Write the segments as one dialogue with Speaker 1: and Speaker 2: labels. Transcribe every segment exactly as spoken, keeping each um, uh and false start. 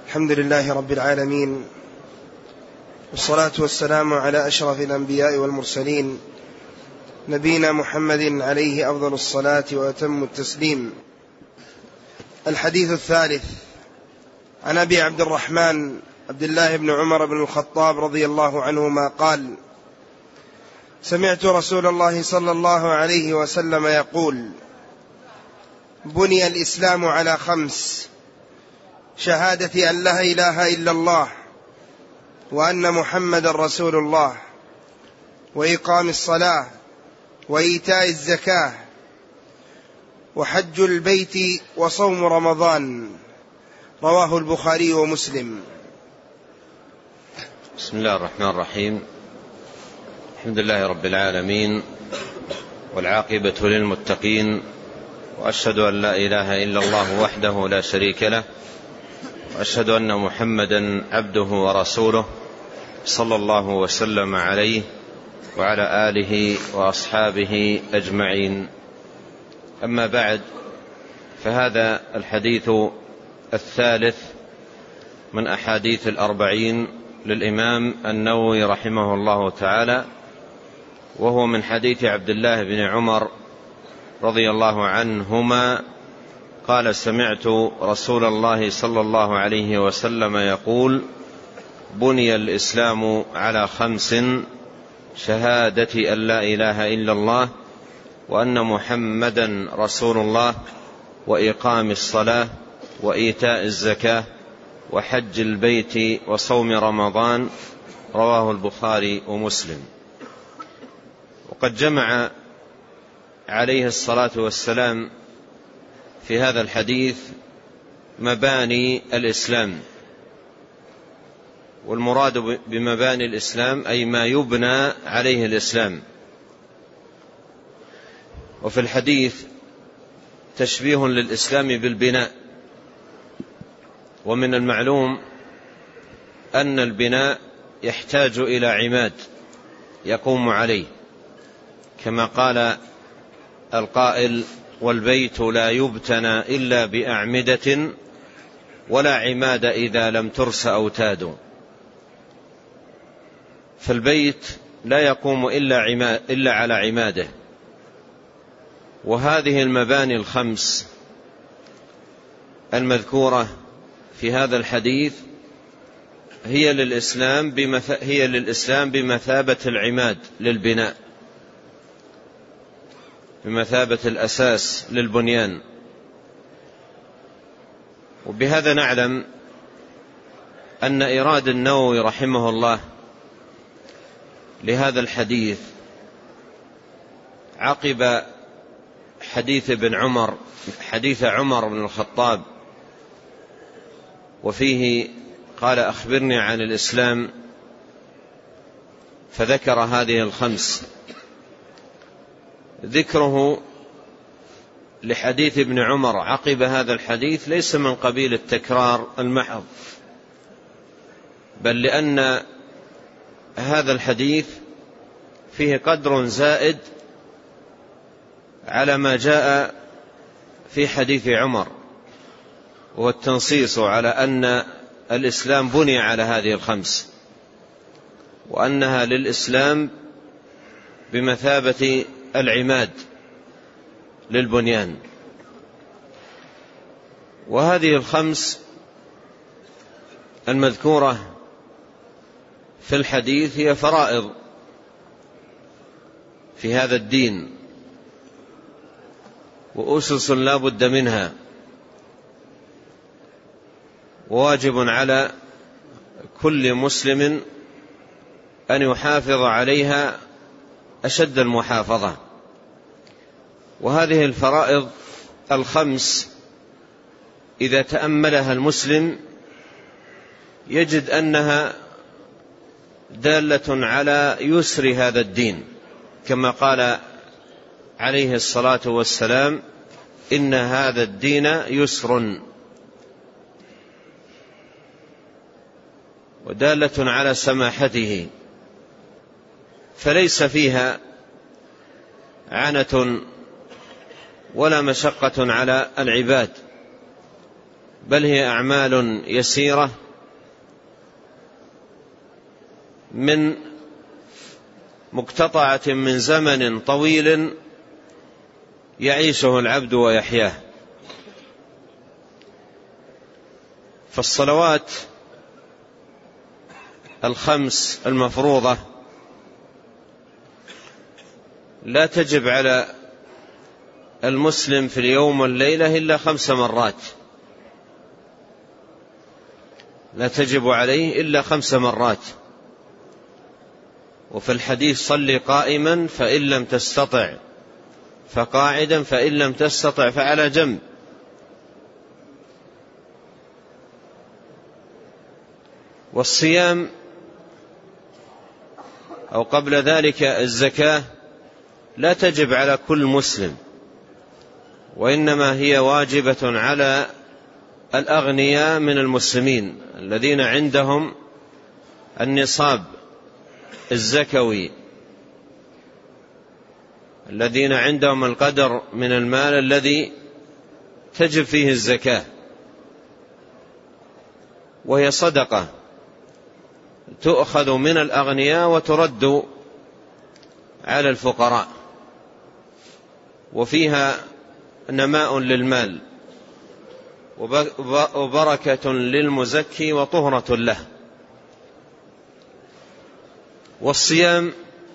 Speaker 1: الحمد لله رب العالمين، والصلاة والسلام على أشرف الأنبياء والمرسلين، نبينا محمد عليه أفضل الصلاة وأتم التسليم. الحديث الثالث عن أبي عبد الرحمن عبد الله بن عمر بن الخطاب رضي الله عنهما قال: سمعت رسول الله صلى الله عليه وسلم يقول: بني الإسلام على خمس: شهادة أن لا إله إلا الله وأن محمد رسول الله، وإقام الصلاة، وإيتاء الزكاة، وحج البيت، وصوم رمضان. رواه البخاري ومسلم.
Speaker 2: بسم الله الرحمن الرحيم. الحمد لله رب العالمين، والعاقبة للمتقين، وأشهد أن لا إله إلا الله وحده لا شريك له، وأشهد أن محمدا عبده ورسوله صلى الله وسلم عليه وعلى آله وأصحابه أجمعين. أما بعد، فهذا الحديث الثالث من أحاديث الأربعين للإمام النووي رحمه الله تعالى، وهو من حديث عبد الله بن عمر رضي الله عنهما قال: سمعت رسول الله صلى الله عليه وسلم يقول: بني الإسلام على خمس: شهادة أن لا إله إلا الله وأن محمدا رسول الله، وإقام الصلاة، وإيتاء الزكاة، وحج البيت، وصوم رمضان. رواه البخاري ومسلم. وقد جمع عليه الصلاة والسلام في هذا الحديث مباني الإسلام، والمراد بمباني الإسلام أي ما يبنى عليه الإسلام. وفي الحديث تشبيه للإسلام بالبناء، ومن المعلوم أن البناء يحتاج إلى عماد يقوم عليه، كما قال القائل: والبيت لا يبتنى إلا بأعمدة، ولا عماد إذا لم ترس أوتاد. فالبيت لا يقوم إلا, عماد إلا على عماده. وهذه المباني الخمس المذكورة في هذا الحديث هي للإسلام بمث... هي للإسلام بمثابة العماد للبناء، بمثابة الأساس للبنيان. وبهذا نعلم أن إرادة النووي رحمه الله لهذا الحديث عقب حديث ابن عمر حديث عمر بن الخطاب، وفيه قال: أخبرني عن الإسلام، فذكر هذه الخمس. ذكره لحديث ابن عمر عقب هذا الحديث ليس من قبيل التكرار المحض، بل لأن هذا الحديث فيه قدر زائد على ما جاء في حديث عمر، والتنصيص على أن الإسلام بني على هذه الخمس، وأنها للإسلام بمثابة العماد للبنيان. وهذه الخمس المذكورة في الحديث هي فرائض في هذا الدين، وأسس لا بد منها، وواجب على كل مسلم أن يحافظ عليها أشد المحافظة. وهذه الفرائض الخمس إذا تأملها المسلم يجد أنها دالة على يسر هذا الدين، كما قال عليه الصلاة والسلام: إن هذا الدين يسر. ودالة على سماحته، فليس فيها عنة ولا مشقة على العباد، بل هي أعمال يسيرة من مقتطعة من زمن طويل يعيشه العبد ويحياه. فالصلوات الخمس المفروضة لا تجب على المسلم في اليوم والليلة إلا خمس مرات، لا تجب عليه إلا خمس مرات. وفي الحديث صل قائما فإن لم تستطع فقاعدا فإن لم تستطع فعلى جنب. والصيام أو قبل ذلك الزكاة لا تجب على كل مسلم، وإنما هي واجبة على الأغنياء من المسلمين الذين عندهم النصاب الزكوي، الذين عندهم القدر من المال الذي تجب فيه الزكاة، وهي صدقة تؤخذ من الأغنياء وترد على الفقراء، وفيها نماء للمال وبركة للمزكي وطهرة له. والصيام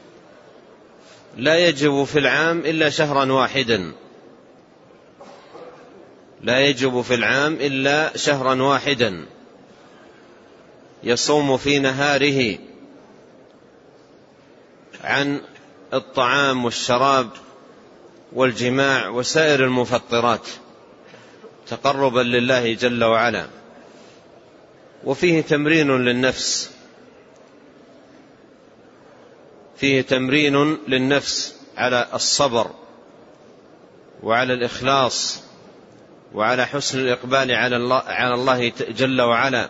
Speaker 2: لا يجب في العام إلا شهرا واحدا، لا يجب في العام إلا شهرا واحدا يصوم في نهاره عن الطعام والشراب والجماع وسائر المفطرات تقربا لله جل وعلا. وفيه تمرين للنفس، فيه تمرين للنفس على الصبر وعلى الإخلاص وعلى حسن الإقبال على الله, على الله جل وعلا،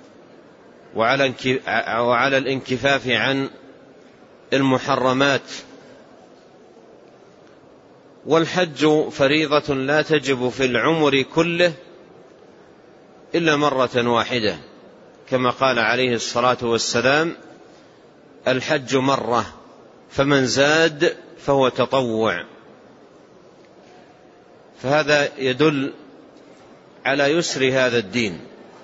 Speaker 2: وعلى الانكفاف عن المحرمات. والحج فريضة لا تجب في العمر كله إلا مرة واحدة، كما قال عليه الصلاة والسلام: الحج مرة فمن زاد فهو تطوع. فهذا يدل على يسر هذا الدين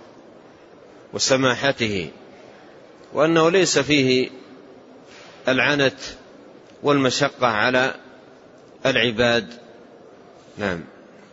Speaker 2: وسماحته، وأنه ليس فيه العنت والمشقة على العباد. نعم.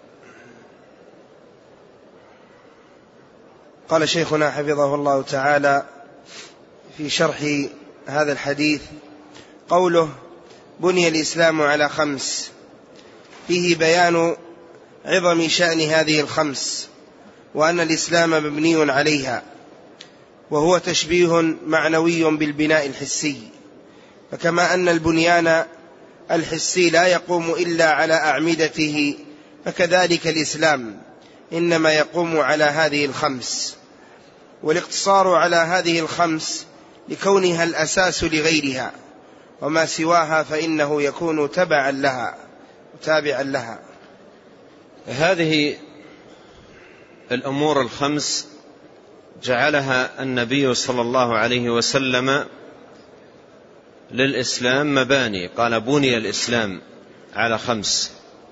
Speaker 1: قال شيخنا حفظه الله تعالى في شرح هذا الحديث: قوله بني الإسلام على خمس، فيه بيان عظم شأن هذه الخمس، وأن الإسلام مبني عليها، وهو تشبيه معنوي بالبناء الحسي. فكما أن البنيان الحسي لا يقوم إلا على أعمدته، فكذلك الإسلام إنما يقوم على هذه الخمس، والاقتصار على هذه الخمس لكونها الأساس لغيرها، وما سواها فإنه يكون تبعا لها تابعا لها.
Speaker 2: هذه الأمور الخمس جعلها النبي صلى الله عليه وسلم للإسلام مباني، قال: بني الإسلام على خمس.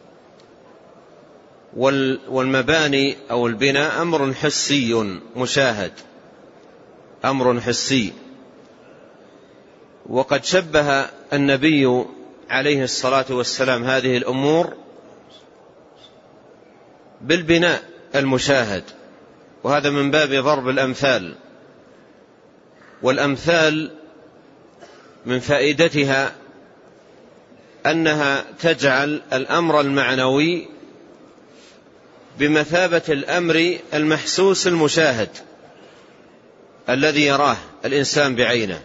Speaker 2: والمباني أو البناء أمر حسي مشاهد، أمر حسي. وقد شبه النبي عليه الصلاة والسلام هذه الأمور بالبناء المشاهد، وهذا من باب ضرب الأمثال. والأمثال من فائدتها أنها تجعل الأمر المعنوي بمثابة الأمر المحسوس المشاهد الذي يراه الإنسان بعينه.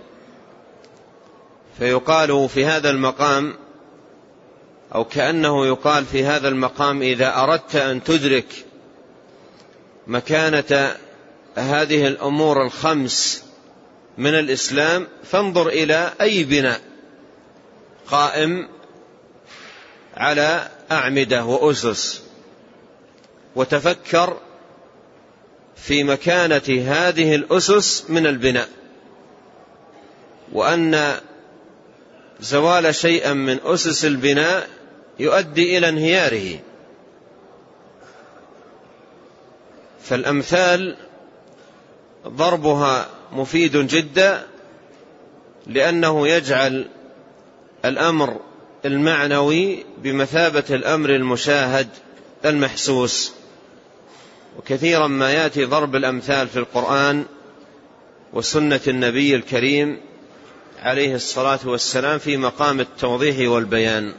Speaker 2: فيقال في هذا المقام، أو كأنه يقال في هذا المقام: إذا أردت أن تدرك مكانة هذه الأمور الخمس من الإسلام فانظر إلى أي بناء قائم على أعمدة وأسس، وتفكر في مكانة هذه الأسس من البناء، وأن زوال شيئا من أسس البناء يؤدي إلى انهياره. فالأمثال ضربها مفيد جدا، لأنه يجعل الأمر المعنوي بمثابة الأمر المشاهد المحسوس. وكثيرا ما يأتي ضرب الأمثال في القرآن وسنة النبي الكريم عليه الصلاة والسلام في مقام التوضيح والبيان،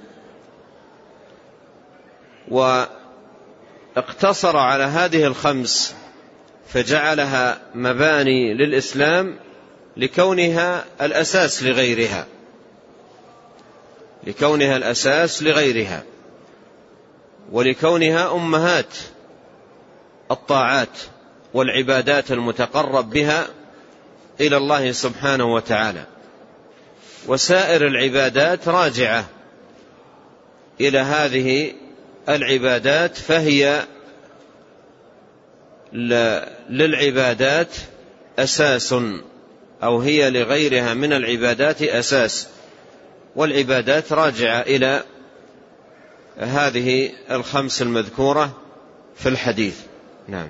Speaker 2: واقتصر على هذه الخمس فجعلها مباني للإسلام لكونها الأساس لغيرها لكونها الأساس لغيرها ولكونها أمهات الطاعات والعبادات المتقرب بها إلى الله سبحانه وتعالى. وسائر العبادات راجعة إلى هذه العبادات، فهي للعبادات أساس، أو هي لغيرها من العبادات أساس، والعبادات راجعة إلى هذه الخمس المذكورة في الحديث. نعم.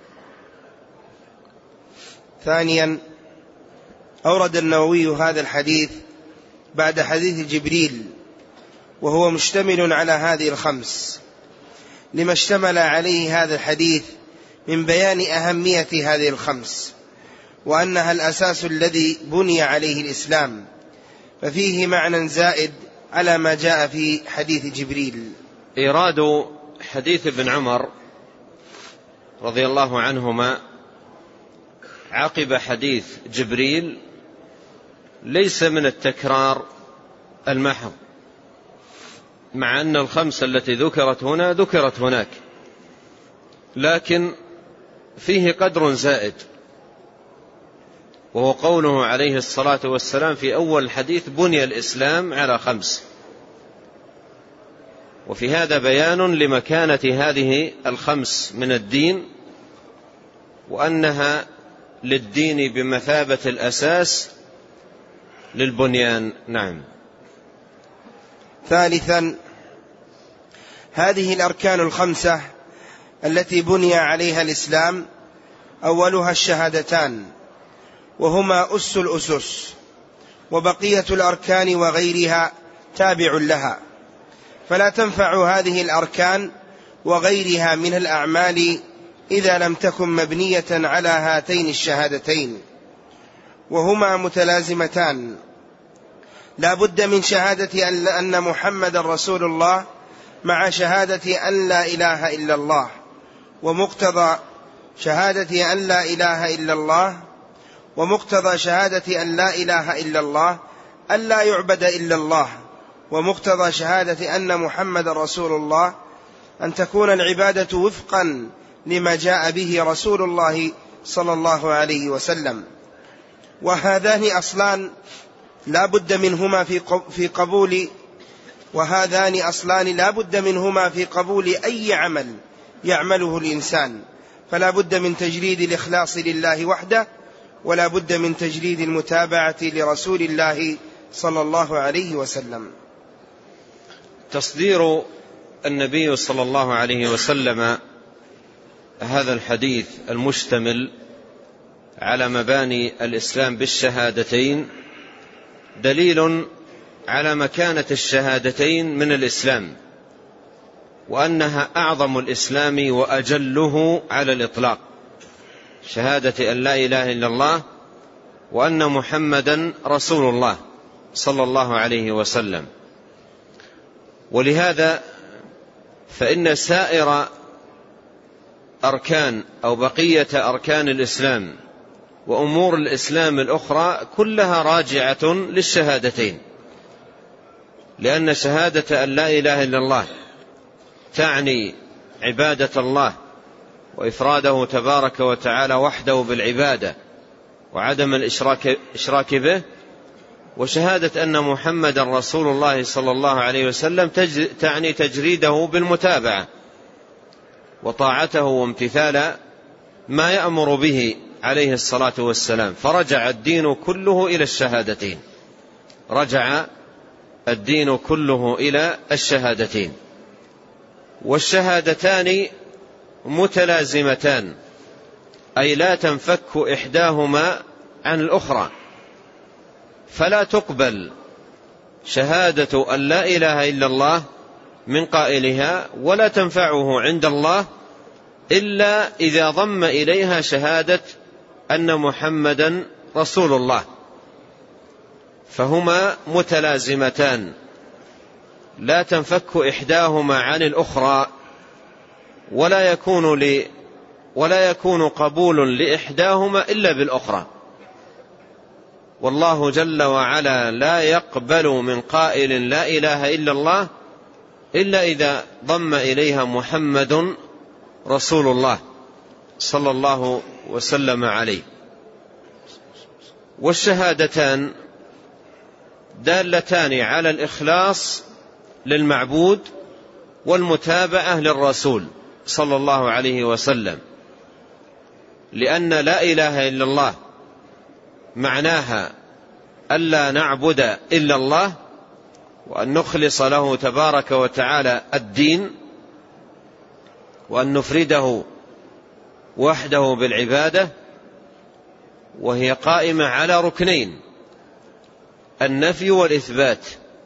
Speaker 1: ثانيا، أورد النووي هذا الحديث بعد حديث جبريل، وهو مشتمل على هذه الخمس، لما اشتمل عليه هذا الحديث من بيان أهمية هذه الخمس، وأنها الأساس الذي بني عليه الإسلام، ففيه معنى زائد على ما جاء في حديث جبريل.
Speaker 2: إيراد حديث ابن عمر رضي الله عنهما عقب حديث جبريل ليس من التكرار المحض، مع أن الخمسة التي ذكرت هنا ذكرت هناك، لكن فيه قدر زائد، وهو قوله عليه الصلاة والسلام في أول الحديث: بني الإسلام على خمس. وفي هذا بيان لمكانة هذه الخمس من الدين، وأنها للدين بمثابة الأساس للبنيان. نعم.
Speaker 1: ثالثا، هذه الأركان الخمسة التي بني عليها الإسلام أولها الشهادتان، وهما أس الأسس، وبقية الأركان وغيرها تابع لها، فلا تنفع هذه الأركان وغيرها من الأعمال إذا لم تكن مبنية على هاتين الشهادتين، وهما متلازمتان. لا بد من شهادة أن محمد رسول الله مع شهادة أن لا إله إلا الله، ومقتضى شهادة أن لا إله إلا الله ومقتضى شهادة أن لا إله إلا الله أن لا يعبد إلا الله، ومقتضى شهادة أن محمد رسول الله أن تكون العبادة وفقا لما جاء به رسول الله صلى الله عليه وسلم. وهذان أصلان لا بد منهما في قبول وهذان أصلان لا بد منهما في قبول أي عمل يعمله الإنسان، فلا بد من تجريد الإخلاص لله وحده، ولا بد من تجريد المتابعة لرسول الله صلى الله عليه وسلم.
Speaker 2: تصدير النبي صلى الله عليه وسلم هذا الحديث المشتمل على مباني الإسلام بالشهادتين دليل على مكانة الشهادتين من الإسلام، وأنها أعظم الإسلام وأجله على الإطلاق، شهادة أن لا إله إلا الله وأن محمدا رسول الله صلى الله عليه وسلم. ولهذا فإن سائر أركان أو بقية أركان الإسلام وأمور الإسلام الأخرى كلها راجعة للشهادتين، لأن شهادة أن لا إله إلا الله تعني عبادة الله وإفراده تبارك وتعالى وحده بالعبادة وعدم الإشراك به، وشهادة أن محمد رسول الله صلى الله عليه وسلم تعني تجريده بالمتابعة وطاعته وامتثال ما يأمر به عليه الصلاة والسلام، فرجع الدين كله إلى الشهادتين، رجع الدين كله إلى الشهادتين. والشهادتان متلازمتان، أي لا تنفك إحداهما عن الأخرى، فلا تقبل شهادة أن لا إله إلا الله من قائلها ولا تنفعه عند الله إلا إذا ضم إليها شهادة أن محمدا رسول الله، فهما متلازمتان لا تنفك إحداهما عن الأخرى، ولا يكون ل ولا يكون قبول لإحداهما إلا بالأخرى. والله جل وعلا لا يقبل من قائل لا إله إلا الله إلا إذا ضم إليها محمد رسول الله صلى الله وسلم عليه. والشهادتان دالتان على الإخلاص للمعبود والمتابعة للرسول صلى الله عليه وسلم، لأن لا إله إلا الله معناها ألا نعبد إلا الله، وأن نخلص له تبارك وتعالى الدين، وأن نفرده وحده بالعبادة، وهي قائمة على ركنين: النفي والإثبات.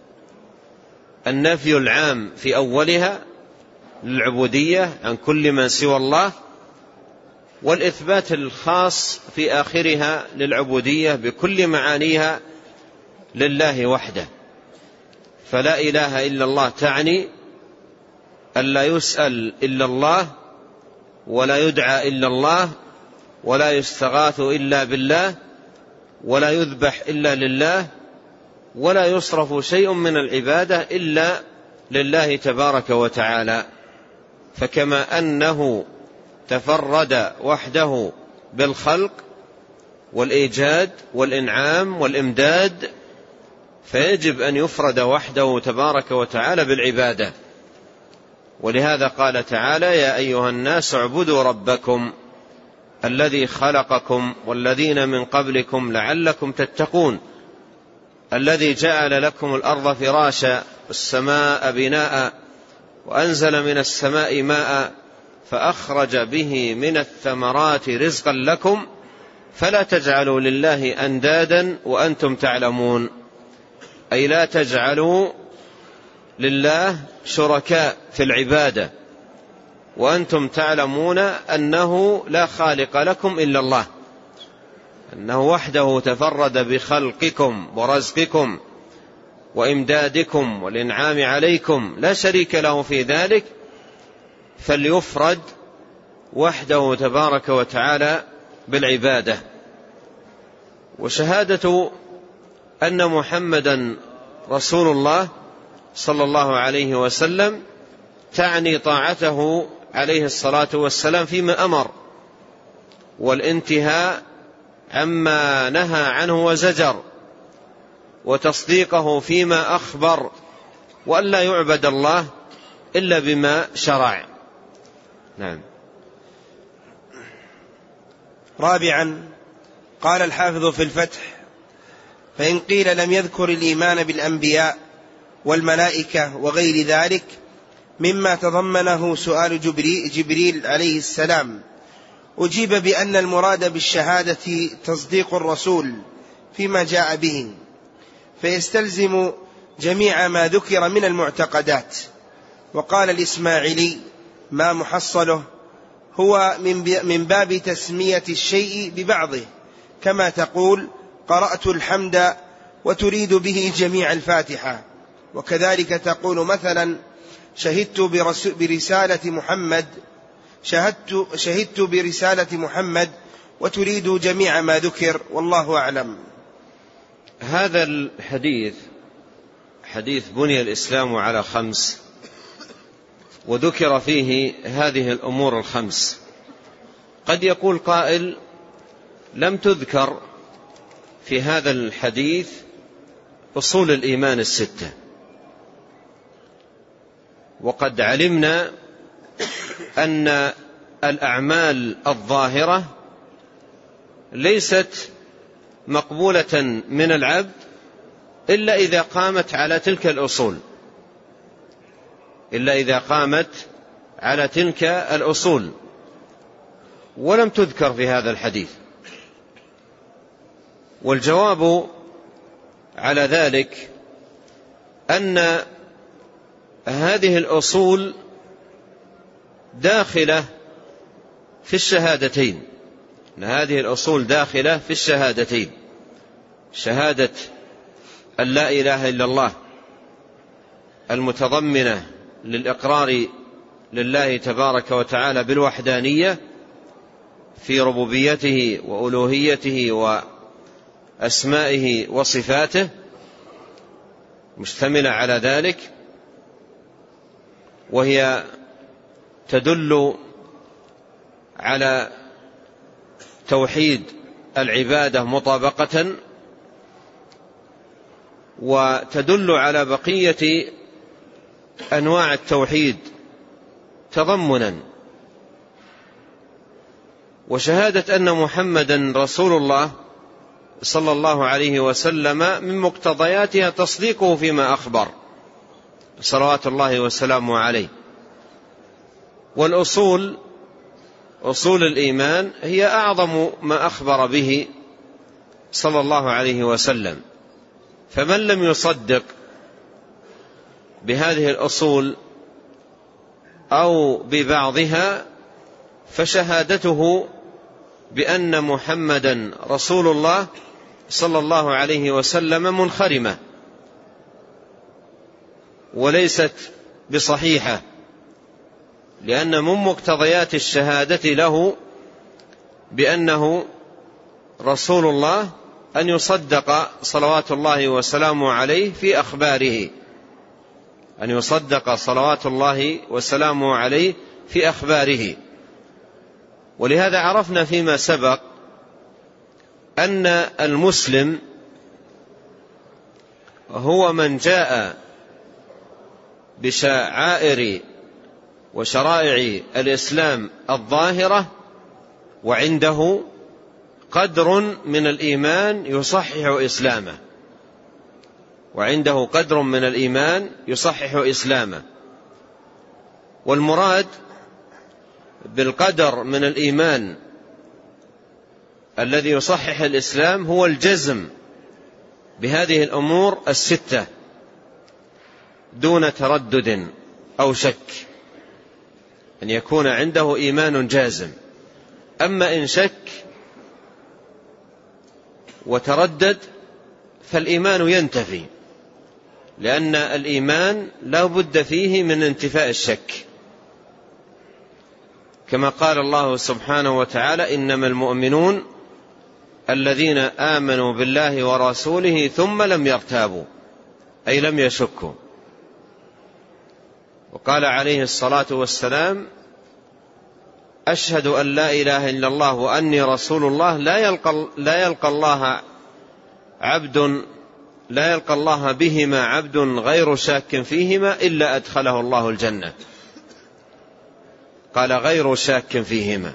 Speaker 2: النفي العام في أولها للعبودية عن كل من سوى الله، والإثبات الخاص في آخرها للعبودية بكل معانيها لله وحده. فلا إله إلا الله تعني أن لا يسأل إلا الله، ولا يدعى إلا الله، ولا يستغاث إلا بالله، ولا يذبح إلا لله، ولا يصرف شيء من العبادة إلا لله تبارك وتعالى. فكما أنه تفرد وحده بالخلق والإيجاد والإنعام والإمداد، فيجب أن يفرد وحده تبارك وتعالى بالعبادة. ولهذا قال تعالى: يا أيها الناس اعبدوا ربكم الذي خلقكم والذين من قبلكم لعلكم تتقون، الذي جعل لكم الأرض فراشا والسماء بناء وأنزل من السماء ماء فأخرج به من الثمرات رزقا لكم فلا تجعلوا لله أندادا وأنتم تعلمون. أي لا تجعلوا لله شركاء في العبادة وأنتم تعلمون أنه لا خالق لكم إلا الله، أنه وحده تفرد بخلقكم ورزقكم وإمدادكم والإنعام عليكم، لا شريك له في ذلك، فليفرد وحده تبارك وتعالى بالعبادة. وشهادة أن محمدا رسول الله صلى الله عليه وسلم تعني طاعته عليه الصلاة والسلام فيما أمر، والانتهاء عما نهى عنه وزجر، وتصديقه فيما أخبر، وأن لا يعبد الله إلا بما شرع. نعم.
Speaker 1: رابعا، قال الحافظ في الفتح: فإن قيل لم يذكر الإيمان بالأنبياء والملائكة وغير ذلك مما تضمنه سؤال جبريل عليه السلام، أجيب بأن المراد بالشهادة تصديق الرسول فيما جاء به، فيستلزم جميع ما ذكر من المعتقدات. وقال الإسماعيلي: ما محصله هو من باب تسمية الشيء ببعضه، كما تقول قرأت الحمد وتريد به جميع الفاتحة، وكذلك تقول مثلا شهدت برسالة محمد شهدت, شهدت برسالة محمد وتريد جميع ما ذكر، والله أعلم.
Speaker 2: هذا الحديث حديث بني الإسلام على خمس، وذكر فيه هذه الأمور الخمس. قد يقول قائل: لم تذكر في هذا الحديث أصول الإيمان الستة، وقد علمنا أن الأعمال الظاهرة ليست مقبولة من العبد إلا إذا قامت على تلك الأصول إلا إذا قامت على تلك الأصول ولم تذكر في هذا الحديث. والجواب على ذلك أن هذه الأصول داخلة في الشهادتين أن هذه الأصول داخلة في الشهادتين، شهادة أن لا إله إلا الله المتضمنة للإقرار لله تبارك وتعالى بالوحدانية في ربوبيته وألوهيته وأسمائه وصفاته، مشتملة على ذلك، وهي تدل على توحيد العبادة مطابقة، وتدل على بقية أنواع التوحيد تضمنا. وشهادة أن محمدا رسول الله صلى الله عليه وسلم من مقتضياتها تصديقه فيما أخبر صلوات الله وسلامه عليه. والأصول أصول الإيمان هي أعظم ما أخبر به صلى الله عليه وسلم، فمن لم يصدق بهذه الأصول أو ببعضها فشهادته بأن محمدا رسول الله صلى الله عليه وسلم منخرمة وليست بصحيحة، لأن من مقتضيات الشهادة له بأنه رسول الله أن يصدق صلوات الله وسلامه عليه في أخباره أن يصدق صلوات الله وسلامه عليه في أخباره. ولهذا عرفنا فيما سبق أن المسلم هو من جاء بشعائر وشرائع الإسلام الظاهرة وعنده قدر من الإيمان يصحح إسلامه وعنده قدر من الإيمان يصحح إسلامه. والمراد بالقدر من الإيمان الذي يصحح الإسلام هو الجزم بهذه الأمور الستة دون تردد أو شك، أن يكون عنده إيمان جازم. أما إن شك وتردد فالإيمان ينتفي، لأن الإيمان لا بد فيه من انتفاء الشك، كما قال الله سبحانه وتعالى: إنما المؤمنون الذين آمنوا بالله ورسوله ثم لم يرتابوا، أي لم يشكوا. وقال عليه الصلاة والسلام: أشهد أن لا إله إلا الله وأني رسول الله لا يلقى, لا يلقى الله عبد لا يلقى الله بهما عبد غير شاك فيهما إلا أدخله الله الجنة. قال غير شاك فيهما.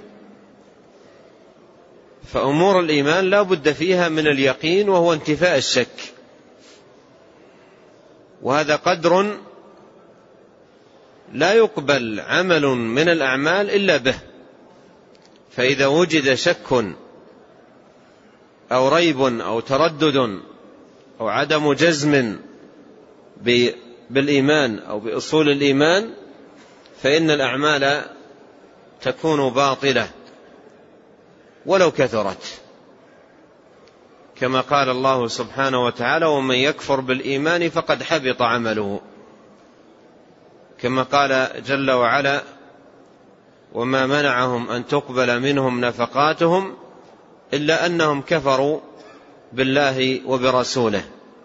Speaker 2: فأمور الإيمان لا بد فيها من اليقين وهو انتفاء الشك، وهذا قدر لا يقبل عمل من الأعمال إلا به. فإذا وجد شك أو ريب أو تردد أو عدم جزم بالإيمان أو بأصول الإيمان فإن الأعمال تكون باطلة ولو كثرت، كما قال الله سبحانه وتعالى: ومن يكفر بالإيمان فقد حبط عمله. كما قال جل وعلا: وما منعهم أن تقبل منهم نفقاتهم إلا أنهم كفروا بالله وبرسوله.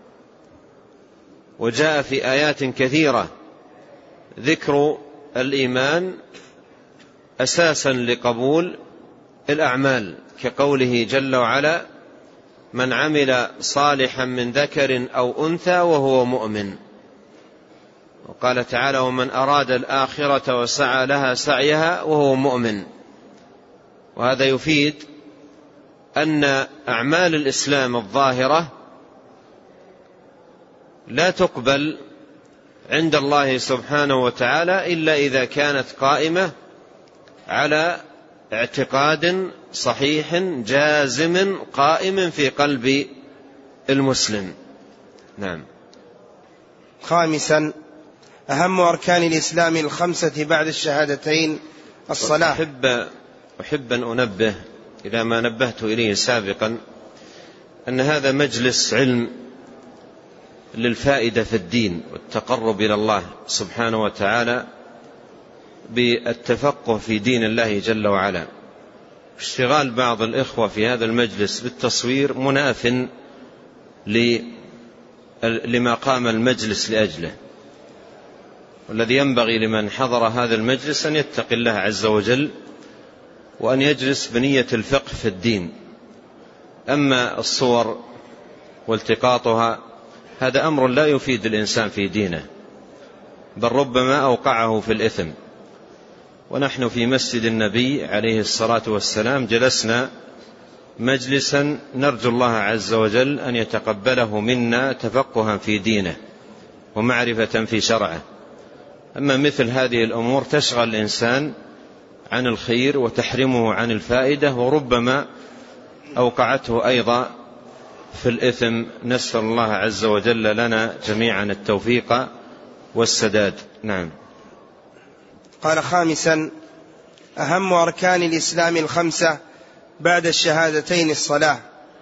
Speaker 2: وجاء في آيات كثيرة ذكر الإيمان أساسا لقبول الأعمال، كقوله جل وعلا: من عمل صالحا من ذكر أو أنثى وهو مؤمن. وقال تعالى: ومن أراد الآخرة وسعى لها سعيها وهو مؤمن وهذا يفيد أن أعمال الإسلام الظاهرة لا تقبل عند الله سبحانه وتعالى إلا إذا كانت قائمة على اعتقاد صحيح جازم قائم في قلب المسلم. نعم.
Speaker 1: خامسا، أهم أركان الإسلام الخمسة بعد الشهادتين الصلاة.
Speaker 2: أحب, أحب أن أنبه إلى ما نبهت إليه سابقا، أن هذا مجلس علم للفائدة في الدين والتقرب إلى الله سبحانه وتعالى بالتفقه في دين الله جل وعلا. اشتغال بعض الإخوة في هذا المجلس بالتصوير مناف لما قام المجلس لأجله، والذي ينبغي لمن حضر هذا المجلس أن يتقي الله عز وجل وأن يجلس بنية الفقه في الدين. أما الصور والتقاطها هذا أمر لا يفيد الإنسان في دينه، بل ربما أوقعه في الإثم. ونحن في مسجد النبي عليه الصلاة والسلام جلسنا مجلسا نرجو الله عز وجل أن يتقبله منا تفقها في دينه ومعرفة في شرعه. أما مثل هذه الأمور تشغل الإنسان عن الخير وتحرمه عن الفائدة، وربما أوقعته أيضا في الإثم. نسأل الله عز وجل لنا جميعا التوفيق والسداد. نعم.
Speaker 1: قال خامسا، أهم أركان الإسلام الخمسة بعد الشهادتين الصلاة.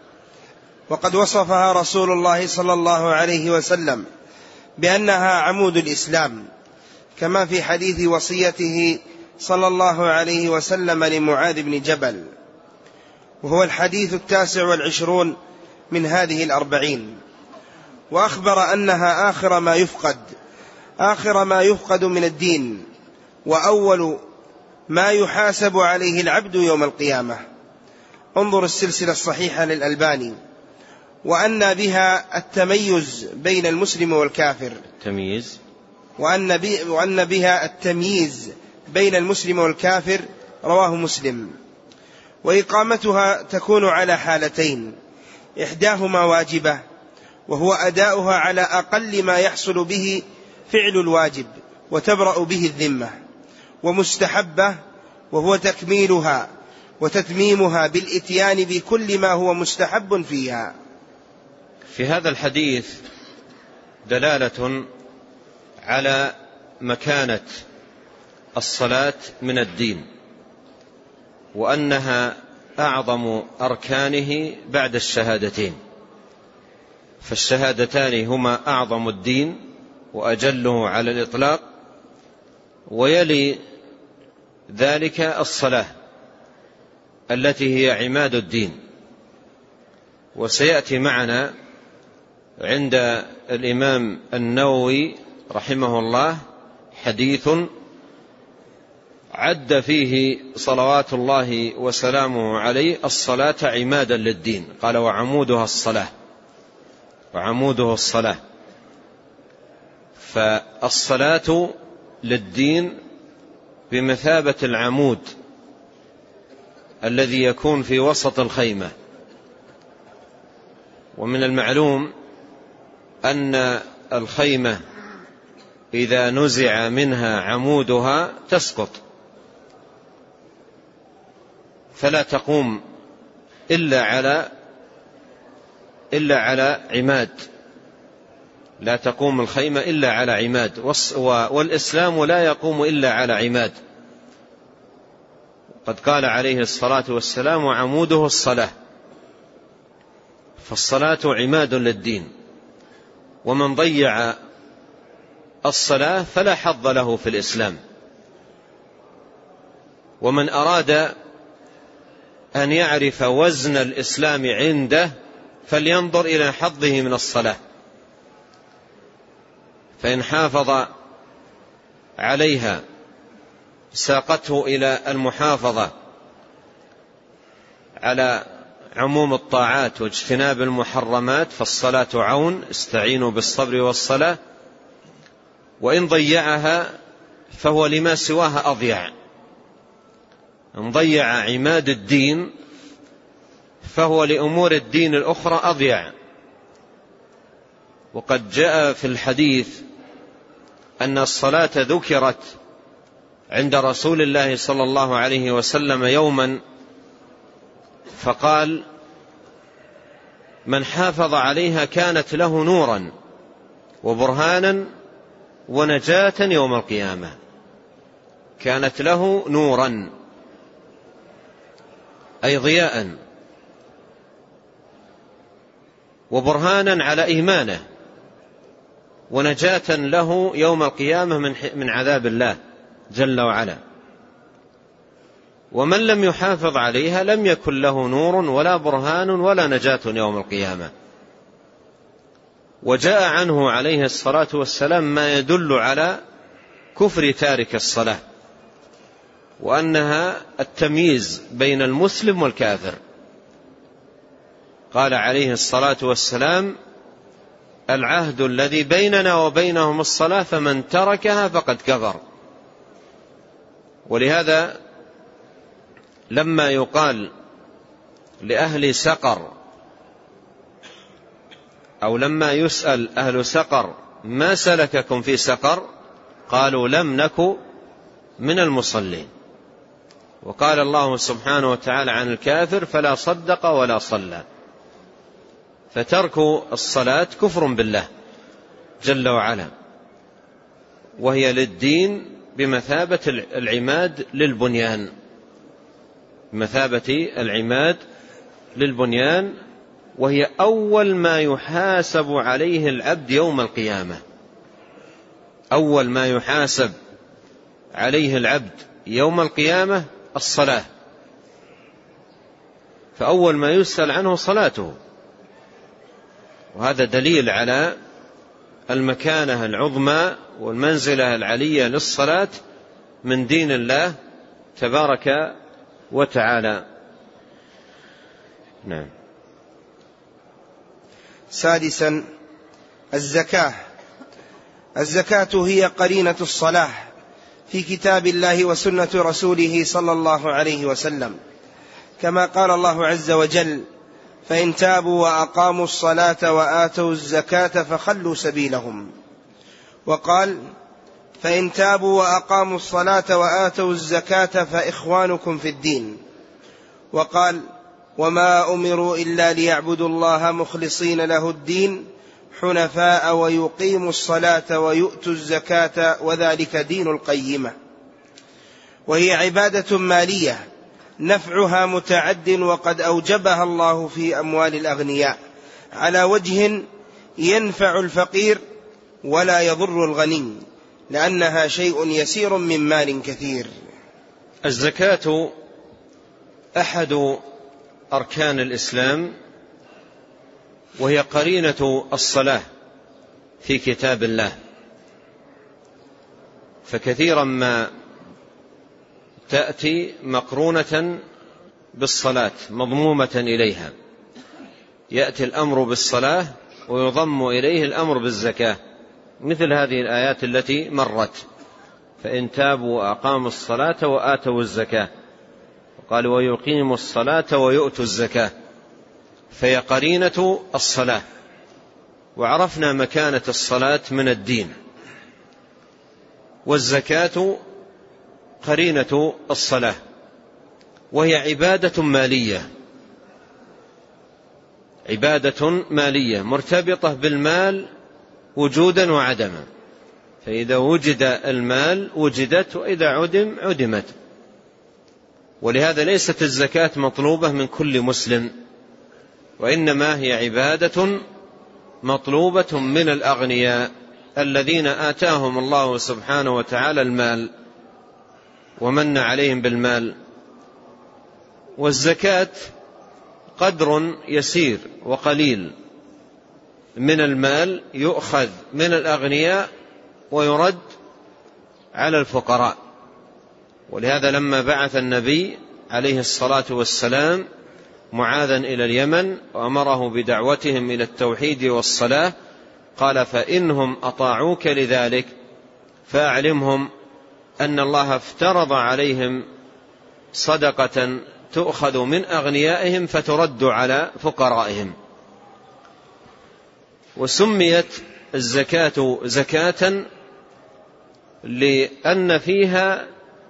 Speaker 1: وقد وصفها رسول الله صلى الله عليه وسلم بأنها عمود الإسلام، كما في حديث وصيته صلى الله عليه وسلم لمعاذ بن جبل، وهو الحديث التاسع والعشرون من هذه الأربعين. وأخبر أنها آخر ما يفقد آخر ما يفقد من الدين، وأول ما يحاسب عليه العبد يوم القيامة. انظر السلسلة الصحيحة للألباني. وأن بها التميز بين المسلم والكافر.
Speaker 2: تمييز.
Speaker 1: وأن, بي وأن بها التمييز بين المسلم والكافر، رواه مسلم. وإقامتها تكون على حالتين، إحداهما واجبة وهو أداؤها على أقل ما يحصل به فعل الواجب وتبرأ به الذمة، ومستحبة وهو تكميلها وتتميمها بالإتيان بكل ما هو مستحب فيها.
Speaker 2: في هذا الحديث دلالة على مكانة الصلاة من الدين، وأنها أعظم أركانه بعد الشهادتين. فالشهادتان هما أعظم الدين وأجله على الإطلاق، ويلي ذلك الصلاة التي هي عماد الدين. وسيأتي معنا عند الإمام النووي رحمه الله حديث عد فيه صلوات الله وسلامه عليه الصلاة عمادا للدين، قال وعمودها الصلاة وعموده الصلاة. فالصلاة للدين بمثابة العمود الذي يكون في وسط الخيمة. ومن المعلوم أن الخيمة إذا نزع منها عمودها تسقط، فلا تقوم إلا على إلا على عماد، لا تقوم الخيمة إلا على عماد، والإسلام لا يقوم إلا على عماد. قد قال عليه الصلاة والسلام وعموده الصلاة. فالصلاة عماد للدين، ومن ضيع الصلاة فلا حظ له في الإسلام. ومن أراد أن يعرف وزن الإسلام عنده فلينظر إلى حظه من الصلاة، فإن حافظ عليها ساقته إلى المحافظة على عموم الطاعات واجتناب المحرمات، فالصلاة عون، استعينوا بالصبر والصلاة. وإن ضيعها فهو لما سواها أضيع. ضيع عماد الدين فهو لأمور الدين الأخرى أضيع. وقد جاء في الحديث أن الصلاة ذكرت عند رسول الله صلى الله عليه وسلم يوما فقال: من حافظ عليها كانت له نورا وبرهانا ونجاة يوم القيامة. كانت له نورا أي ضياء، وبرهانا على إيمانه، ونجاة له يوم القيامة من عذاب الله جل وعلا. ومن لم يحافظ عليها لم يكن له نور ولا برهان ولا نجاة يوم القيامة. وجاء عنه عليه الصلاة والسلام ما يدل على كفر تارك الصلاة، وأنها التمييز بين المسلم والكافر. قال عليه الصلاة والسلام: العهد الذي بيننا وبينهم الصلاة فمن تركها فقد كفر. ولهذا لما يقال لأهل سقر أو لما يسأل أهل سقر ما سلككم في سقر قالوا لم نك من المصلين. وقال الله سبحانه وتعالى عن الكافر: فلا صدق ولا صلى. فترك الصلاة كفر بالله جل وعلا، وهي للدين بمثابة العماد للبنيان، بمثابة العماد للبنيان، وهي أول ما يحاسب عليه العبد يوم القيامة. أول ما يحاسب عليه العبد يوم القيامة الصلاة، فأول ما يسأل عنه صلاته. وهذا دليل على المكانة العظمى والمنزلة العلية للصلاة من دين الله تبارك وتعالى. نعم.
Speaker 1: سادسا: الزكاة. الزكاة هي قرينة الصلاة في كتاب الله وسنة رسوله صلى الله عليه وسلم، كما قال الله عز وجل: فإن تابوا وأقاموا الصلاة وآتوا الزكاة فخلوا سبيلهم. وقال: فإن تابوا وأقاموا الصلاة وآتوا الزكاة فإخوانكم في الدين. وقال: وما أمروا إلا ليعبدوا الله مخلصين له الدين حنفاء ويقيموا الصلاة ويؤتوا الزكاة وذلك دين القيمة. وهي عبادة مالية نفعها متعد، وقد أوجبها الله في أموال الأغنياء على وجه ينفع الفقير ولا يضر الغني، لأنها شيء يسير من مال كثير.
Speaker 2: الزكاة أحد أركان الإسلام، وهي قرينة الصلاة في كتاب الله. فكثيرا ما تأتي مقرونة بالصلاة مضمومة إليها، يأتي الأمر بالصلاة ويضم إليه الأمر بالزكاة، مثل هذه الآيات التي مرت: فإن تابوا وأقاموا الصلاة وآتوا الزكاة. وقال: ويقيموا الصلاة ويؤتوا الزكاة. فهي قرينة الصلاة. وعرفنا مكانة الصلاة من الدين، والزكاة قرينة الصلاة، وهي عبادة مالية، عبادة مالية مرتبطة بالمال وجودا وعدما. فإذا وجد المال وجدت، وإذا عدم عدمت. ولهذا ليست الزكاة مطلوبة من كل مسلم، وإنما هي عبادة مطلوبة من الأغنياء الذين آتاهم الله سبحانه وتعالى المال ومن عليهم بالمال. والزكاة قدر يسير وقليل من المال يؤخذ من الأغنياء ويرد على الفقراء. ولهذا لما بعث النبي عليه الصلاة والسلام معاذا إلى اليمن وأمره بدعوتهم إلى التوحيد والصلاة، قال: فإنهم أطاعوك لذلك فأعلمهم أن الله افترض عليهم صدقة تؤخذ من أغنيائهم فترد على فقرائهم. وسميت الزكاة زكاة لأن فيها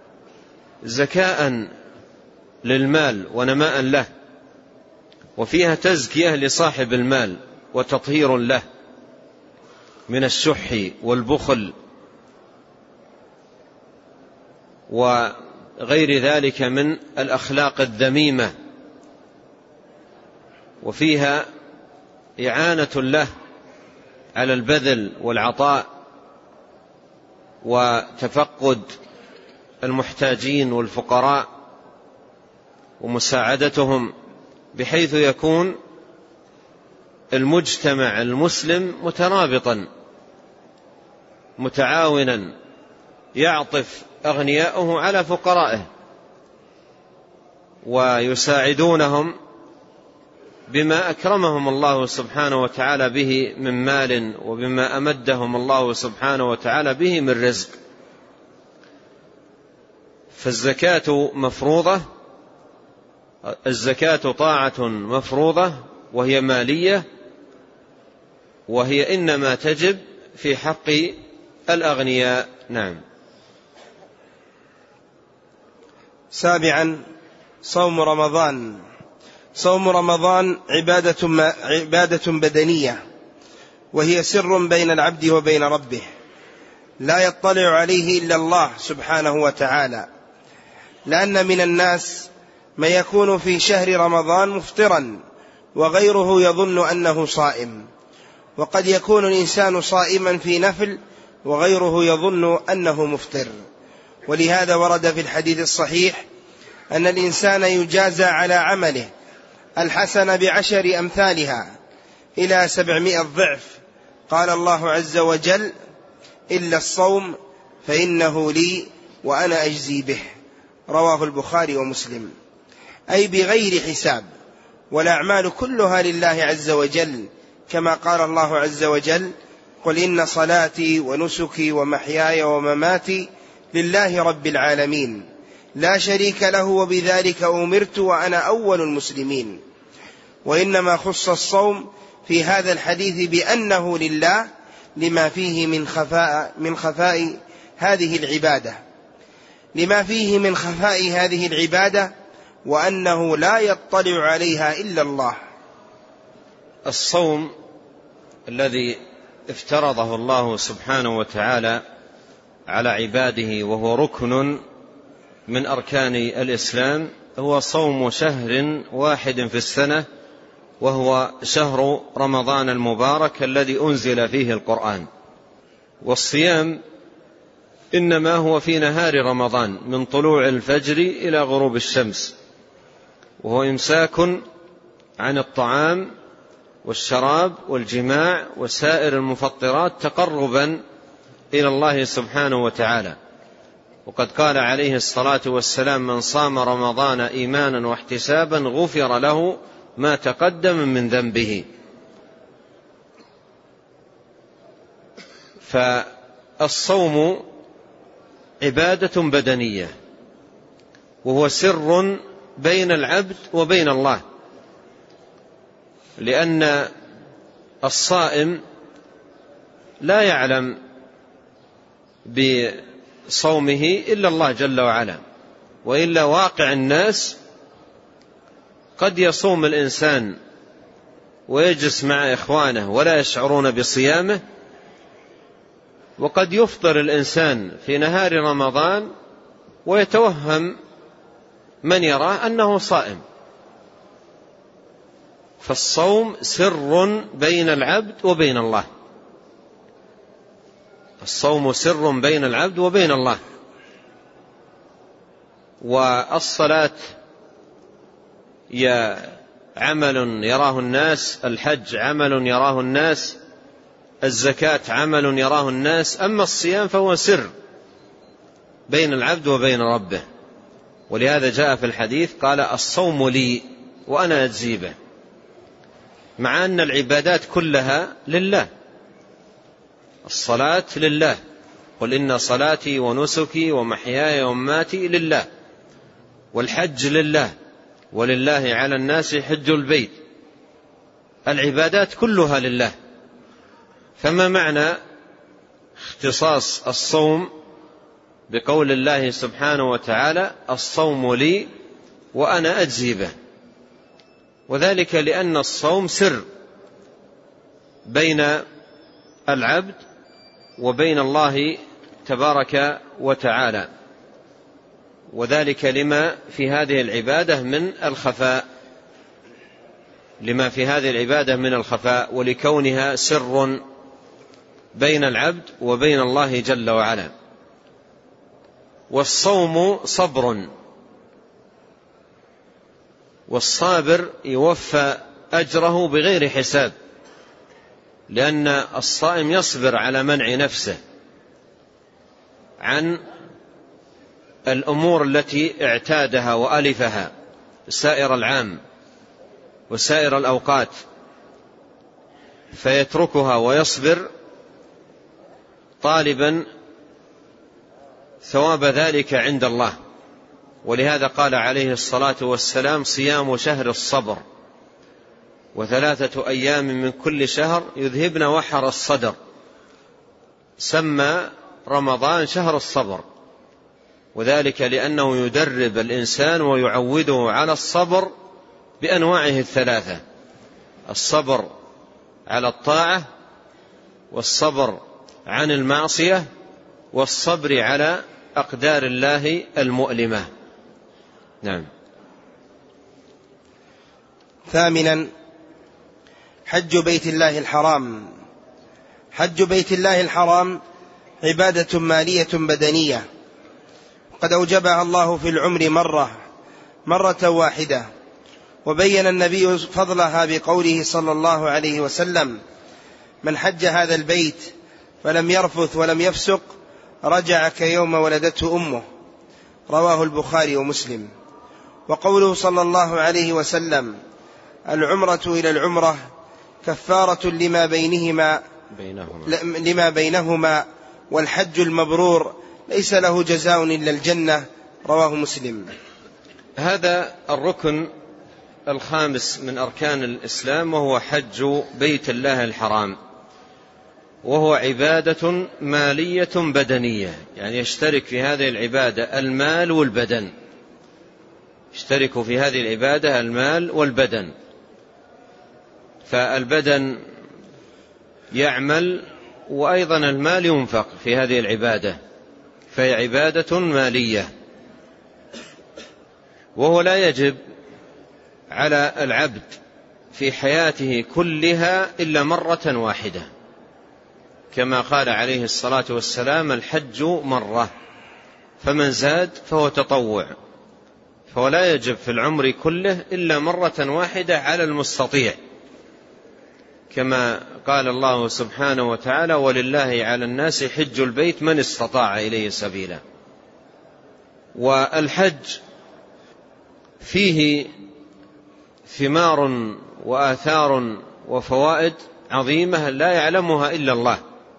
Speaker 2: زكاء للمال ونماء له، وفيها تزكية لصاحب المال وتطهير له من الشح والبخل وغير ذلك من الأخلاق الذميمة، وفيها إعانة له على البذل والعطاء وتفقد المحتاجين والفقراء ومساعدتهم، بحيث يكون المجتمع المسلم مترابطا متعاونا يعطف أغنياءه على فقرائه ويساعدونهم بما أكرمهم الله سبحانه وتعالى به من مال وبما أمدهم الله سبحانه وتعالى به من رزق. فالزكاة مفروضة، الزكاة طاعة مفروضة وهي مالية، وهي إنما تجب في حق الأغنياء. نعم.
Speaker 1: سابعا، صوم رمضان. صوم رمضان عبادة, عبادة بدنية، وهي سر بين العبد وبين ربه لا يطلع عليه إلا الله سبحانه وتعالى، لأن من الناس من يكون في شهر رمضان مفطرا وغيره يظن أنه صائم، وقد يكون الإنسان صائما في نفل وغيره يظن أنه مفطر. ولهذا ورد في الحديث الصحيح أن الإنسان يجازى على عمله الحسنة بعشر أمثالها إلى سبعمائة ضعف. قال الله عز وجل: إلا الصوم فإنه لي وأنا أجزي به. رواه البخاري ومسلم. أي بغير حساب، والأعمال كلها لله عز وجل، كما قال الله عز وجل: قل إن صلاتي ونسكي ومحياي ومماتي لله رب العالمين لا شريك له وبذلك أمرت وأنا أول المسلمين. وإنما خص الصوم في هذا الحديث بأنه لله لما فيه من خفاء من خفاء هذه العبادة لما فيه من خفاء هذه العبادة وأنه لا يطلع عليها إلا الله.
Speaker 2: الصوم الذي افترضه الله سبحانه وتعالى على عباده وهو ركن من أركان الإسلام هو صوم شهر واحد في السنة، وهو شهر رمضان المبارك الذي أنزل فيه القرآن. والصيام إنما هو في نهار رمضان من طلوع الفجر إلى غروب الشمس، وهو إمساك عن الطعام والشراب والجماع وسائر المفطرات تقربا إلى الله سبحانه وتعالى. وقد قال عليه الصلاة والسلام: من صام رمضان إيمانا واحتسابا غفر له ما تقدم من ذنبه. فالصوم عبادة بدنية، وهو سر بين العبد وبين الله، لأن الصائم لا يعلم بصومه إلا الله جل وعلا، وإلا واقع الناس قد يصوم الإنسان ويجلس مع إخوانه ولا يشعرون بصيامه، وقد يفطر الإنسان في نهار رمضان ويتوهم من يراه أنه صائم. فالصوم سر بين العبد وبين الله، الصوم سر بين العبد وبين الله. والصلاة عمل يراه الناس، الحج عمل يراه الناس، الزكاة عمل يراه الناس، أما الصيام فهو سر بين العبد وبين ربه. ولهذا جاء في الحديث قال: الصوم لي وأنا أجزي به، مع أن العبادات كلها لله. الصلاة لله: قل إن صلاتي ونسكي ومحياي ومماتي لله. والحج لله، ولله على الناس حج البيت. العبادات كلها لله. فما معنى اختصاص الصوم بقول الله سبحانه وتعالى الصوم لي وأنا أجزي به؟ وذلك لأن الصوم سر بين العبد وبين الله تبارك وتعالى، وذلك لما في هذه العبادة من الخفاء لما في هذه العبادة من الخفاء ولكونها سر بين العبد وبين الله جل وعلا. والصوم صبر، والصابر يوفى أجره بغير حساب، لأن الصائم يصبر على منع نفسه عن الأمور التي اعتادها وألفها سائر العام وسائر الأوقات، فيتركها ويصبر طالبا ثواب ذلك عند الله. ولهذا قال عليه الصلاة والسلام صيام شهر الصبر، وثلاثة أيام من كل شهر يذهبن وحر الصدر. سمى رمضان شهر الصبر، وذلك لأنه يدرب الإنسان ويعوده على الصبر بأنواعه الثلاثة: الصبر على الطاعة، والصبر عن المعصية، والصبر على أقدار الله المؤلمة. نعم.
Speaker 1: ثامنا، حج بيت الله الحرام. حج بيت الله الحرام عبادة مالية بدنية، قد أوجبها الله في العمر مرة مرة واحدة، وبين النبي فضلها بقوله صلى الله عليه وسلم: من حج هذا البيت فلم يرفث ولم يفسق رجع كيوم ولدته أمه، رواه البخاري ومسلم. وقوله صلى الله عليه وسلم: العمرة إلى العمرة كفارة لما بينهما
Speaker 2: بينهما,
Speaker 1: لما بينهما والحج المبرور ليس له جزاء إلا الجنة، رواه مسلم.
Speaker 2: هذا الركن الخامس من أركان الإسلام، وهو حج بيت الله الحرام، وهو عبادة مالية بدنية، يعني يشترك في هذه العبادة المال والبدن، يشترك في هذه العبادة المال والبدن. فالبدن يعمل وأيضا المال ينفق في هذه العبادة، فهي عبادة مالية. وهو لا يجب على العبد في حياته كلها إلا مرة واحدة، كما قال عليه الصلاة والسلام: الحج مرة، فمن زاد فهو تطوع. فهو لا يجب في العمر كله إلا مرة واحدة على المستطيع، كما قال الله سبحانه وتعالى: ولله على الناس حج البيت من استطاع إليه سبيلا. والحج فيه ثمار وآثار وفوائد عظيمة لا يعلمها إلا الله.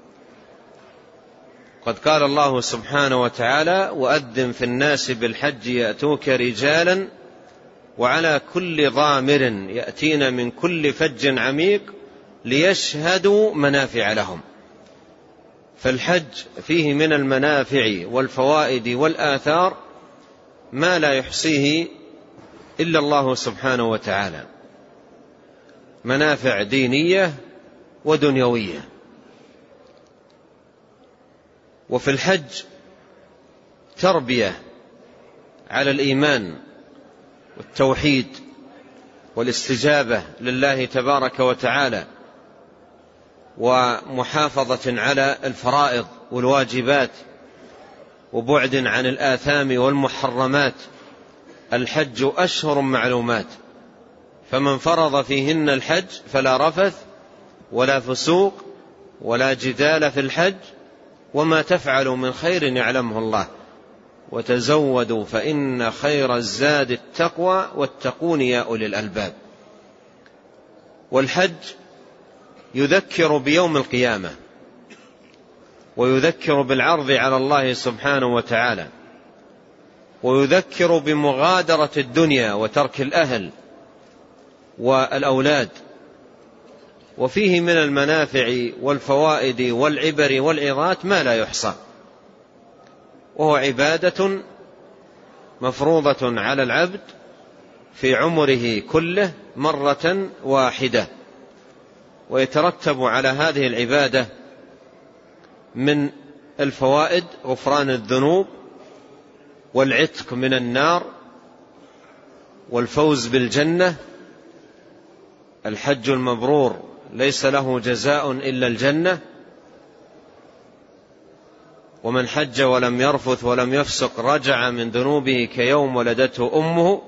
Speaker 2: قد قال الله سبحانه وتعالى: وأذن في الناس بالحج يأتوك رجالا وعلى كل ضامر يأتين من كل فج عميق ليشهدوا منافع لهم. فالحج فيه من المنافع والفوائد والآثار ما لا يحصيه إلا الله سبحانه وتعالى، منافع دينية ودنيوية. وفي الحج تربية على الإيمان والتوحيد والاستجابة لله تبارك وتعالى، ومحافظة على الفرائض والواجبات، وبعد عن الآثام والمحرمات. الحج أشهر معلومات، فمن فرض فيهن الحج فلا رفث ولا فسوق ولا جدال في الحج، وما تفعلوا من خير يعلمه الله، وتزودوا فإن خير الزاد التقوى واتقون يا أولي الألباب. والحج يذكر بيوم القيامة، ويذكر بالعرض على الله سبحانه وتعالى، ويذكر بمغادرة الدنيا وترك الأهل والأولاد، وفيه من المنافع والفوائد والعبر والعظات ما لا يحصى، وهو عبادة مفروضة على العبد في عمره كله مرة واحدة، ويترتب على هذه العبادة من الفوائد غفران الذنوب والعتق من النار والفوز بالجنة. الحج المبرور ليس له جزاء إلا الجنة، ومن حج ولم يرفث ولم يفسق رجع من ذنوبه كيوم ولدته أمه.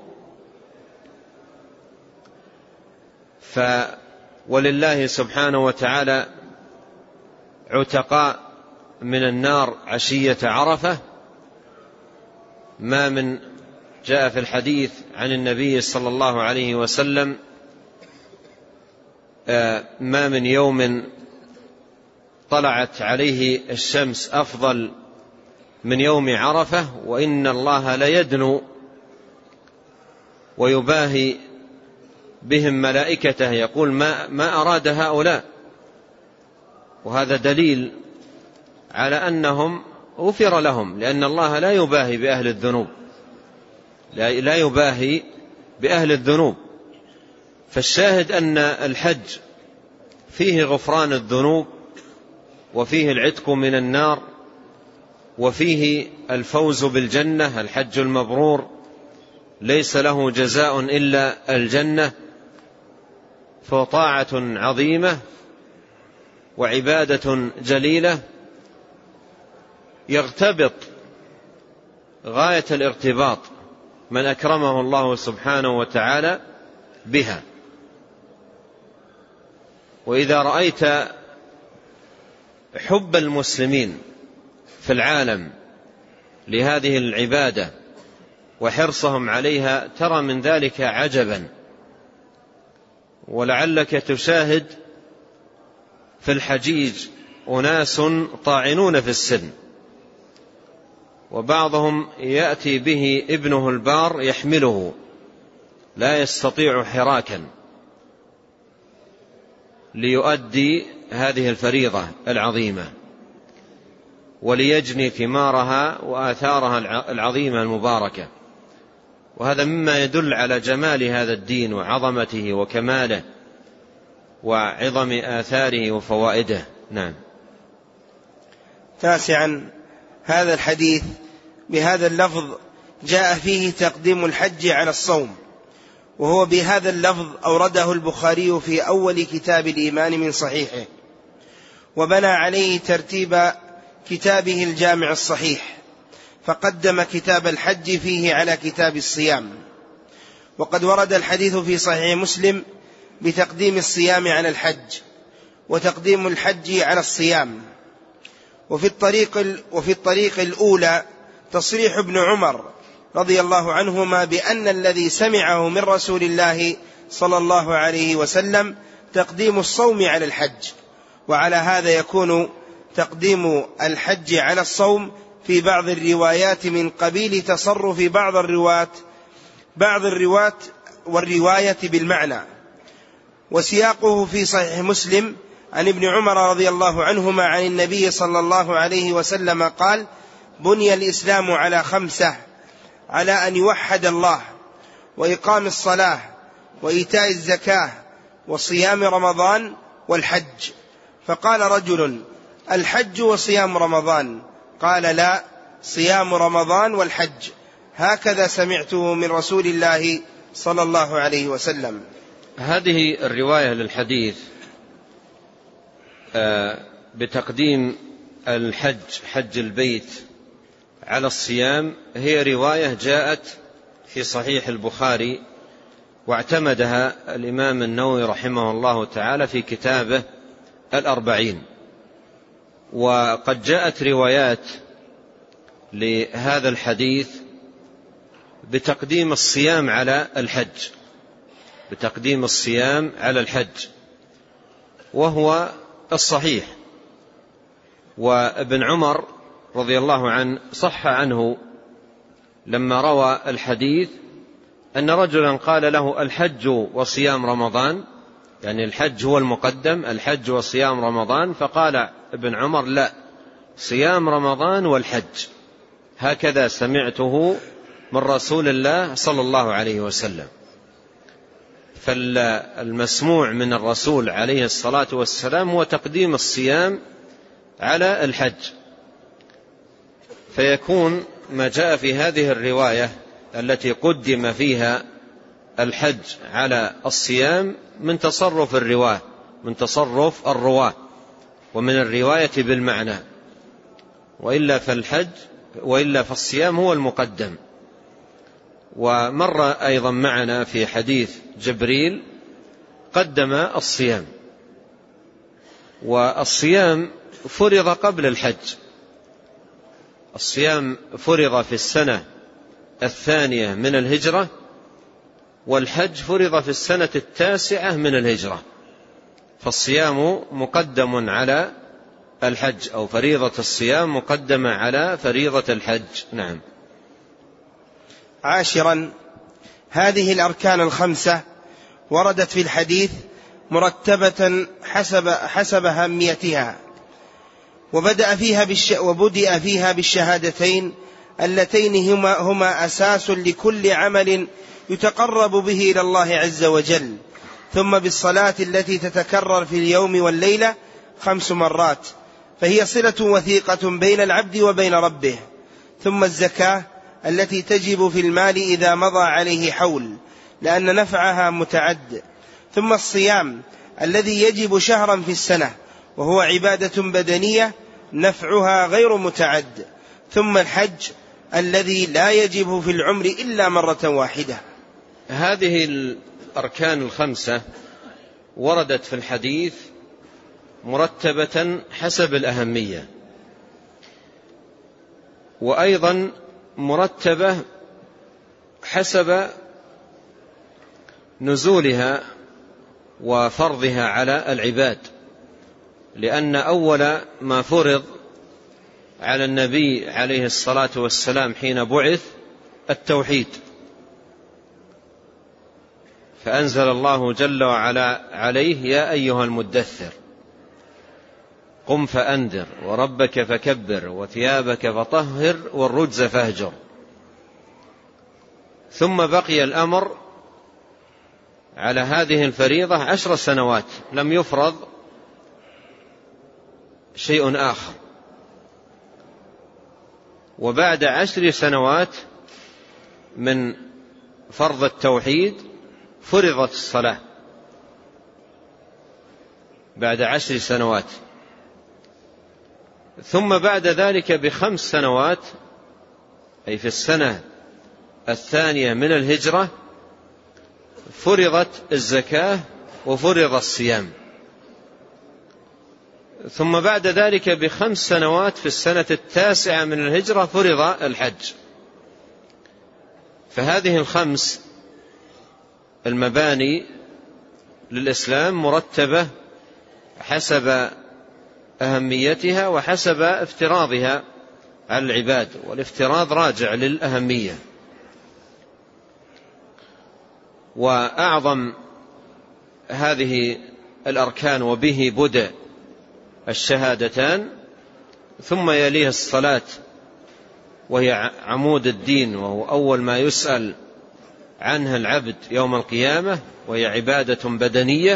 Speaker 2: ف ولله سبحانه وتعالى عتقاء من النار عشية عرفة، ما من جاء في الحديث عن النبي صلى الله عليه وسلم ما من يوم طلعت عليه الشمس أفضل من يوم عرفة، وإن الله ليدنو ويباهي بهم ملائكته يقول ما, ما أراد هؤلاء. وهذا دليل على أنهم غفر لهم، لأن الله لا يباهي بأهل الذنوب، لا يباهي بأهل الذنوب. فالشاهد أن الحج فيه غفران الذنوب، وفيه العتق من النار، وفيه الفوز بالجنة. الحج المبرور ليس له جزاء إلا الجنة، فطاعة عظيمة وعبادة جليلة يغتبط غاية الارتباط من أكرمه الله سبحانه وتعالى بها. وإذا رأيت حب المسلمين في العالم لهذه العبادة وحرصهم عليها ترى من ذلك عجبا، ولعلك تشاهد في الحجيج أناس طاعنون في السن، وبعضهم يأتي به ابنه البار يحمله لا يستطيع حراكا ليؤدي هذه الفريضة العظيمة وليجني ثمارها وآثارها العظيمة المباركة. وهذا مما يدل على جمال هذا الدين وعظمته وكماله وعظم آثاره وفوائده. نعم.
Speaker 1: تاسعا، هذا الحديث بهذا اللفظ جاء فيه تقديم الحج على الصوم، وهو بهذا اللفظ أورده البخاري في أول كتاب الإيمان من صحيحه، وبنى عليه ترتيب كتابه الجامع الصحيح، فقدم كتاب الحج فيه على كتاب الصيام. وقد ورد الحديث في صحيح مسلم بتقديم الصيام على الحج، وتقديم الحج على الصيام. وفي الطريق, وفي الطريق الأولى تصريح ابن عمر رضي الله عنهما بأن الذي سمعه من رسول الله صلى الله عليه وسلم تقديم الصوم على الحج، وعلى هذا يكون تقديم الحج على الصوم في بعض الروايات من قبيل تصرف بعض الرواة بعض الرواة والرواية بالمعنى. وسياقه في صحيح مسلم عن ابن عمر رضي الله عنهما عن النبي صلى الله عليه وسلم قال: بني الإسلام على خمسة، على أن يوحد الله، وإقام الصلاة، وإيتاء الزكاة، وصيام رمضان، والحج. فقال رجل: الحج وصيام رمضان؟ قال: لا، صيام رمضان والحج، هكذا سمعته من رسول الله صلى الله عليه وسلم.
Speaker 2: هذه الرواية للحديث بتقديم الحج حج البيت على الصيام هي رواية جاءت في صحيح البخاري، واعتمدها الإمام النووي رحمه الله تعالى في كتابه الأربعين. وقد جاءت روايات لهذا الحديث بتقديم الصيام على الحج بتقديم الصيام على الحج وهو الصحيح. وابن عمر رضي الله عنه صح عنه لما روى الحديث أن رجلا قال له: الحج وصيام رمضان، يعني الحج هو المقدم، الحج وصيام رمضان. فقال ابن عمر: لا، صيام رمضان والحج، هكذا سمعته من رسول الله صلى الله عليه وسلم. فالمسموع من الرسول عليه الصلاة والسلام هو تقديم الصيام على الحج، فيكون ما جاء في هذه الرواية التي قدم فيها الحج على الصيام من تصرف الرواة من تصرف الرواة ومن الرواية بالمعنى، وإلا فالحج وإلا فالصيام هو المقدم. ومر أيضا معنا في حديث جبريل قدم الصيام، والصيام فرض قبل الحج. الصيام فرض في السنة الثانية من الهجرة، والحج فرض في السنة التاسعة من الهجرة، فالصيام مقدم على الحج، أو فريضة الصيام مقدمة على فريضة الحج. نعم.
Speaker 1: عاشرا، هذه الأركان الخمسة وردت في الحديث مرتبة حسب, حسب أهميتها، وبدأ فيها بالش وبدأ فيها بالشهادتين اللتين هما, هما أساس لكل عمل يتقرب به إلى الله عز وجل، ثم بالصلاة التي تتكرر في اليوم والليلة خمس مرات، فهي صلة وثيقة بين العبد وبين ربه، ثم الزكاة التي تجب في المال إذا مضى عليه حول لأن نفعها متعد، ثم الصيام الذي يجب شهرا في السنة وهو عبادة بدنية نفعها غير متعد، ثم الحج الذي لا يجب في العمر إلا مرة واحدة.
Speaker 2: هذه الأركان الخمسة وردت في الحديث مرتبة حسب الأهمية، وأيضا مرتبة حسب نزولها وفرضها على العباد، لأن أول ما فرض على النبي عليه الصلاة والسلام حين بعث التوحيد، فأنزل الله جل وعلا عليه: يا أيها المدثر قم فأنذر وربك فكبر وثيابك فطهر والرجز فاهجر. ثم بقي الأمر على هذه الفريضة عشر سنوات، لم يفرض شيء آخر. وبعد عشر سنوات من فرض التوحيد فرضت الصلاة، بعد عشر سنوات. ثم بعد ذلك بخمس سنوات، أي في السنة الثانية من الهجرة، فرضت الزكاة وفرض الصيام. ثم بعد ذلك بخمس سنوات في السنة التاسعة من الهجرة فرض الحج. فهذه الخمس المباني للإسلام مرتبة حسب أهميتها وحسب افتراضها على العباد، والافتراض راجع للأهمية. وأعظم هذه الأركان وبه بدأ الشهادتان، ثم يليها الصلاة وهي عمود الدين، وهو أول ما يسأل عنها العبد يوم القيامة، وهي عبادة بدنية.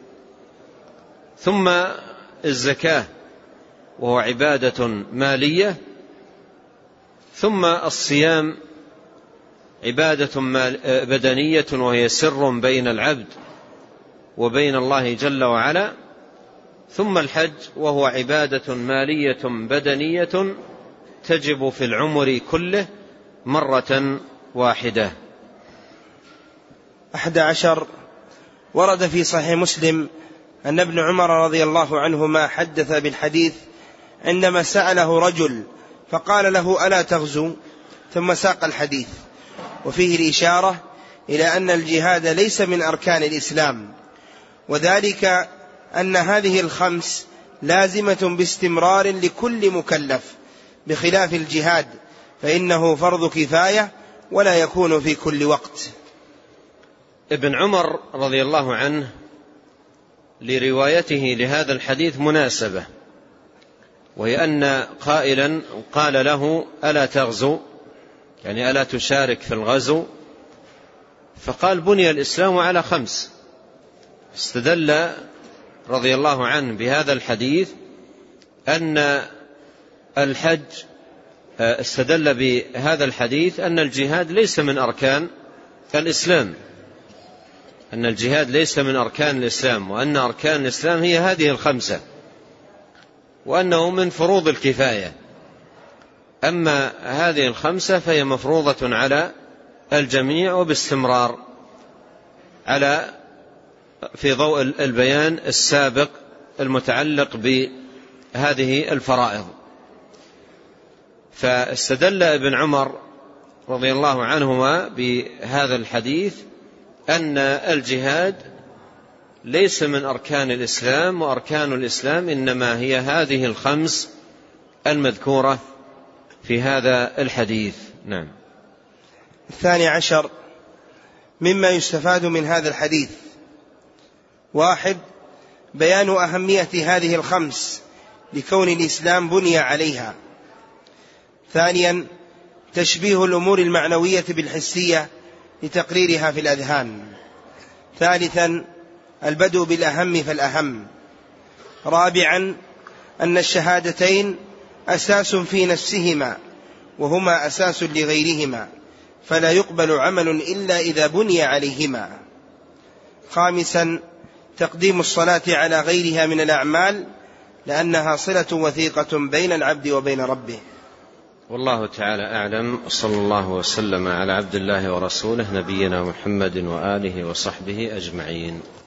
Speaker 2: ثم الزكاة وهو عبادة مالية. ثم الصيام عبادة بدنية وهي سر بين العبد وبين الله جل وعلا. ثم الحج وهو عبادة مالية بدنية تجب في العمر كله مرة واحدة.
Speaker 1: أحد عشر، ورد في صحيح مسلم أن ابن عمر رضي الله عنهما حدث بالحديث عندما سأله رجل فقال له: ألا تغزو؟ ثم ساق الحديث، وفيه الإشارة إلى أن الجهاد ليس من أركان الإسلام، وذلك أن هذه الخمس لازمة باستمرار لكل مكلف، بخلاف الجهاد فإنه فرض كفاية ولا يكون في كل وقت.
Speaker 2: ابن عمر رضي الله عنه لروايته لهذا الحديث مناسبة، وهي أن قائلا قال له: ألا تغزو؟ يعني ألا تشارك في الغزو؟ فقال: بني الإسلام على خمس. استدل رضي الله عنه بهذا الحديث أن الحج استدل بهذا الحديث أن الجهاد ليس من أركان الإسلام، أن الجهاد ليس من أركان الإسلام، وأن أركان الإسلام هي هذه الخمسة، وأنه من فروض الكفاية. أما هذه الخمسة فهي مفروضة على الجميع وباستمرار على في ضوء البيان السابق المتعلق بهذه الفرائض. فاستدل ابن عمر رضي الله عنهما بهذا الحديث أن الجهاد ليس من أركان الإسلام، وأركان الإسلام إنما هي هذه الخمس المذكورة في هذا الحديث. نعم.
Speaker 1: الثاني عشر مما يستفاد من هذا الحديث: واحد، بيان أهمية هذه الخمس لكون الإسلام بني عليها. ثانيا، تشبيه الأمور المعنوية بالحسية لتقريرها في الأذهان. ثالثا، البدء بالأهم فالأهم. رابعا، أن الشهادتين أساس في نفسهما وهما أساس لغيرهما، فلا يقبل عمل إلا إذا بني عليهما. خامسا، تقديم الصلاة على غيرها من الأعمال لأنها صلة وثيقة بين العبد وبين ربه.
Speaker 2: والله تعالى أعلم، صلى الله وسلم على عبد الله ورسوله نبينا محمد وآله وصحبه أجمعين.